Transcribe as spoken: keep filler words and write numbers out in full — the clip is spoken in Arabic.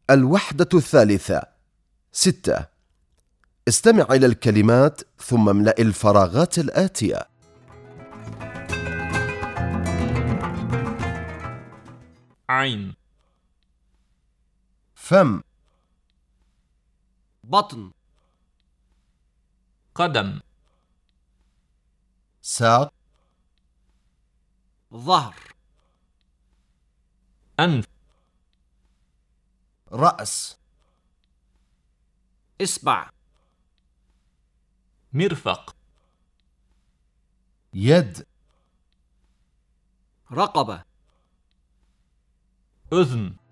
الوحدة الثالثة. ستة. استمع إلى الكلمات ثم املأ الفراغات الآتية. عين، فم، بطن، قدم، ساق، ظهر، أنف، رأس، إصبع، مرفق، يد، رقبة، أذن،